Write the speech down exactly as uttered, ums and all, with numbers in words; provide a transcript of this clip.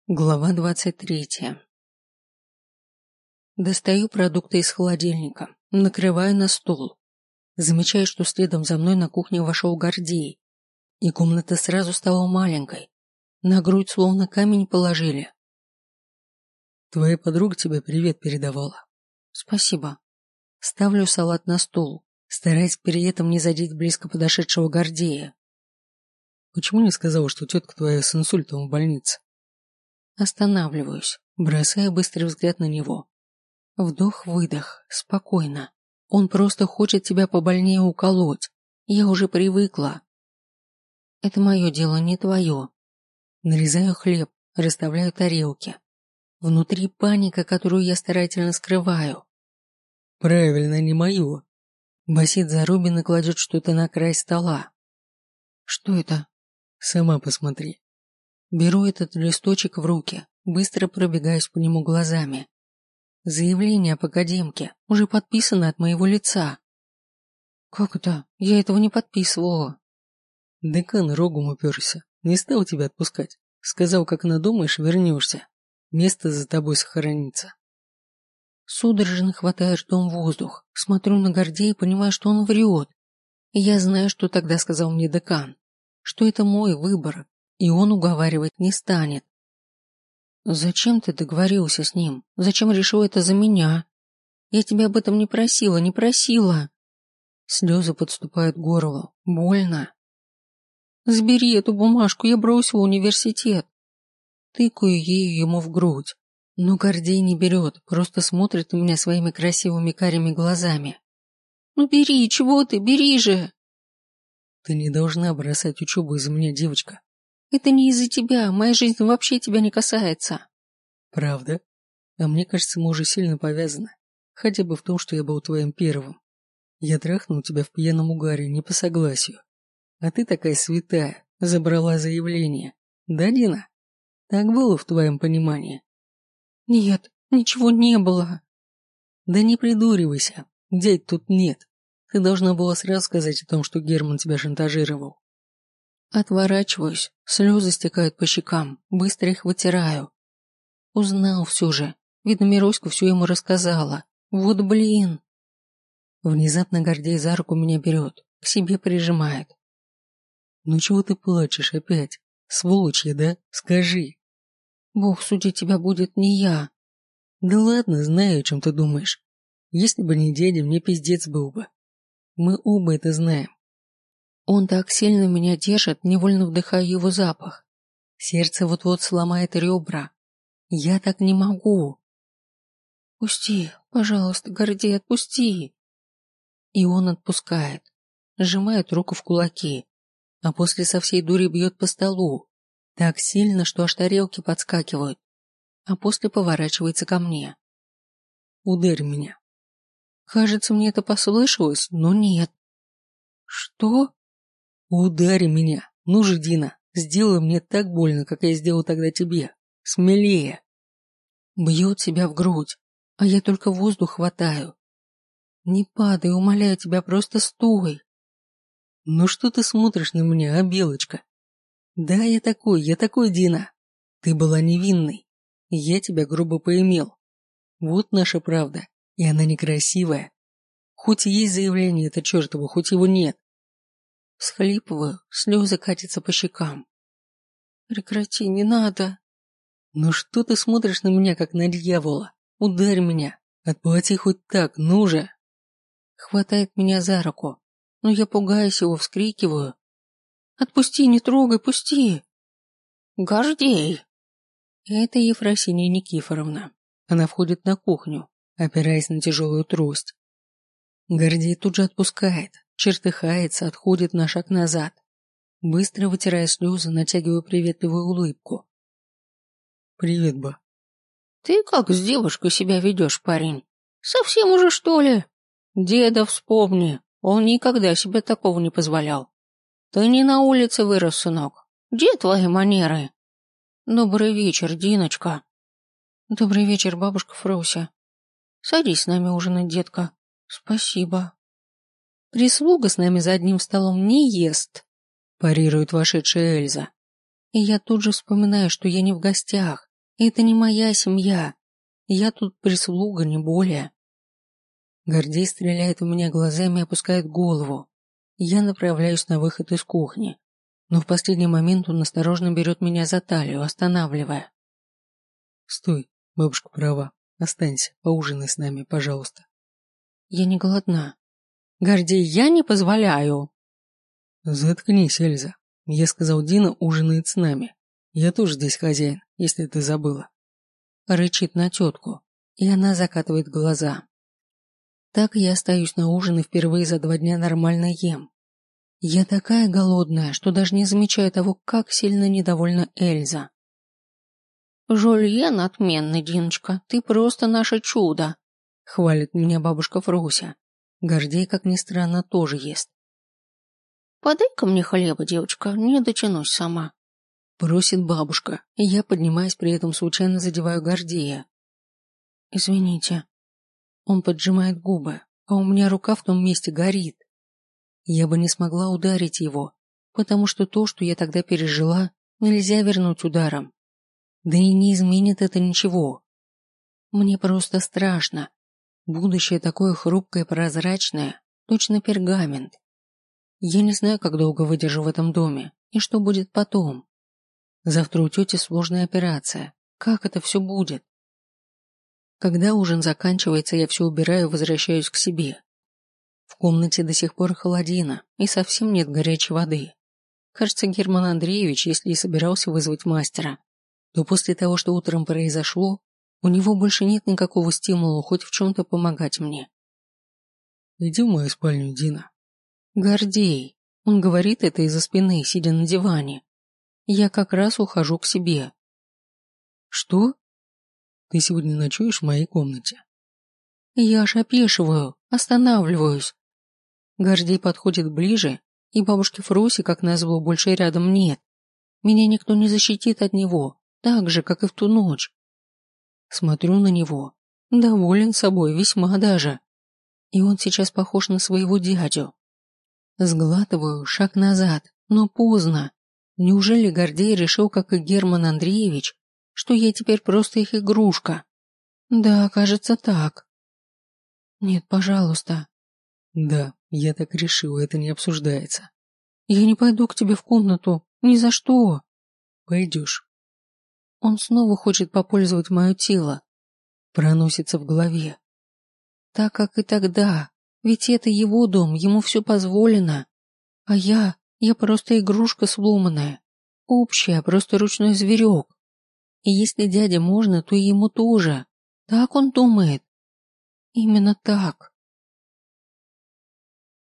Глава двадцать третья. Достаю продукты из холодильника, накрываю на стол. Замечаю, что следом за мной на кухню вошел Гордей. И комната сразу стала маленькой. На грудь словно камень положили. Твоя подруга тебе привет передавала. Спасибо. Ставлю салат на стол, стараясь при этом не задеть близко подошедшего Гордея. Почему не сказала, что тетка твоя с инсультом в больнице? Останавливаюсь, бросая быстрый взгляд на него. Вдох-выдох, спокойно. Он просто хочет тебя побольнее уколоть. Я уже привыкла. Это мое дело, не твое. Нарезаю хлеб, расставляю тарелки. Внутри паника, которую я старательно скрываю. Правильно, не мое. Басит Зарубин и кладет что-то на край стола. Что это? Сама посмотри. Беру этот листочек в руки, быстро пробегаюсь по нему глазами. Заявление об академке уже подписано от моего лица. Как это? Я этого не подписывала. Декан рогом уперся. Не стал тебя отпускать. Сказал, как надумаешь, вернешься. Место за тобой сохранится. Судорожно хватаю ртом воздух, смотрю на Гордея и понимаю, что он врет. И я знаю, что тогда сказал мне декан, что это мой выбор, и он уговаривать не станет. Зачем ты договорился с ним? Зачем решил это за меня? Я тебя об этом не просила, не просила. Слезы подступают к горлу. Больно. Забери эту бумажку, я бросила университет. Тыкаю ею ему в грудь. Но Гордей не берет, просто смотрит на меня своими красивыми карими глазами. Ну бери, чего ты, бери же. Ты не должна бросать учебу из-за меня, девочка. Это не из-за тебя, моя жизнь вообще тебя не касается. Правда? А мне кажется, мы уже сильно повязаны. Хотя бы в том, что я был твоим первым. Я трахнул тебя в пьяном угаре, не по согласию. А ты такая святая, забрала заявление. Да, Дина? Так было в твоем понимании? Нет, ничего не было. Да не придуривайся, дядь тут нет. Ты должна была сразу сказать о том, что Герман тебя шантажировал. Отворачиваюсь, слезы стекают по щекам, быстро их вытираю. Узнал все же. Видно, Мироська все ему рассказала. Вот блин. Внезапно Гордей за руку меня берет, к себе прижимает. Ну чего ты плачешь опять? Сволочь я, да? Скажи. Бог судить тебя будет не я. Да ладно, знаю, о чем ты думаешь. Если бы не дядя, мне пиздец был бы. Мы оба это знаем. Он так сильно меня держит, невольно вдыхаю его запах. Сердце вот-вот сломает ребра. Я так не могу. Пусти, пожалуйста, Гордей, отпусти. И он отпускает. Сжимает руку в кулаки, а после со всей дури бьет по столу. Так сильно, что аж тарелки подскакивают. А после поворачивается ко мне. Ударь меня. Кажется, мне это послышалось, но нет. Что? Ударь меня. Ну же, Дина, сделай мне так больно, как я сделал тогда тебе. Смелее. Бьет себя в грудь, а я только воздух хватаю. Не падай, умоляю тебя, просто стой. Ну что ты смотришь на меня, а, белочка? Да, я такой, я такой, Дина. Ты была невинной. Я тебя грубо поимел. Вот наша правда, и она некрасивая. Хоть и есть заявление это чертово, хоть его нет. Всхлипываю, слезы катятся по щекам. Прекрати, не надо. Ну что ты смотришь на меня, как на дьявола? Ударь меня, отплати хоть так, ну же. Хватает меня за руку, но я пугаюсь его, вскрикиваю. Отпусти, не трогай, пусти. Гордей. Это Ефросинья Никифоровна. Она входит на кухню, опираясь на тяжелую трость. Гордей тут же отпускает, чертыхается, отходит на шаг назад. Быстро вытирая слезы, натягиваю приветливую улыбку. Привет, ба. Ты как с девушкой себя ведешь, парень? Совсем уже, что ли? Деда вспомни, он никогда себе такого не позволял. Ты не на улице вырос, сынок. Где твои манеры? Добрый вечер, Диночка. Добрый вечер, бабушка Фрося. Садись с нами ужинать, детка. Спасибо. Прислуга с нами за одним столом не ест, парирует вошедшая Эльза. И я тут же вспоминаю, что я не в гостях, Это не моя семья. Я тут прислуга, не более. Гордей стреляет в меня глазами и опускает голову. Я направляюсь на выход из кухни, но в последний момент он осторожно берет меня за талию, останавливая. Стой, бабушка права. Останься, поужинай с нами, пожалуйста. Я не голодна. Гордей, я не позволяю. Заткнись, Эльза. Я сказал, Дина ужинает с нами. Я тоже здесь хозяин, если ты забыла. Рычит на тетку, и она закатывает глаза. Так я остаюсь на ужин и впервые за два дня нормально ем. Я такая голодная, что даже не замечаю того, как сильно недовольна Эльза. «Жульен отменный, Диночка, ты просто наше чудо», — хвалит меня бабушка Фруся. Гордей, как ни странно, тоже ест. «Подай-ка мне хлеба, девочка, не дотянусь сама», — просит бабушка, и я, поднимаясь, при этом случайно задеваю Гордея. «Извините». Он поджимает губы, а у меня рука в том месте горит. Я бы не смогла ударить его, потому что то, что я тогда пережила, нельзя вернуть ударом. Да и не изменит это ничего. Мне просто страшно. Будущее такое хрупкое и прозрачное, точно пергамент. Я не знаю, как долго выдержу в этом доме и что будет потом. Завтра у тети сложная операция. Как это все будет? Когда ужин заканчивается, я все убираю и возвращаюсь к себе. В комнате до сих пор холодина и совсем нет горячей воды. Кажется, Герман Андреевич, если и собирался вызвать мастера, то после того, что утром произошло, у него больше нет никакого стимула хоть в чем-то помогать мне. Иди в мою спальню, Дина. Гордей. Он говорит это из-за спины, сидя на диване. Я как раз ухожу к себе. Что? Ты сегодня ночуешь в моей комнате. Я аж опешиваю, останавливаюсь. Гордей подходит ближе, и бабушки Фруси, как назло, больше рядом нет. Меня никто не защитит от него, так же, как и в ту ночь. Смотрю на него, доволен собой, весьма даже. И он сейчас похож на своего дядю. Сглатываю, шаг назад, но поздно. Неужели Гордей решил, как и Герман Андреевич, что я теперь просто их игрушка? Да, кажется, так. Нет, пожалуйста. Да, я так решил, это не обсуждается. Я не пойду к тебе в комнату, ни за что. Пойдешь. Он снова хочет попользовать мое тело. Проносится в голове. Так, как и тогда. Ведь это его дом, ему все позволено. А я, я просто игрушка сломанная. Общая, просто ручной зверек. И если дяде можно, то и ему тоже. Так он думает. Именно так.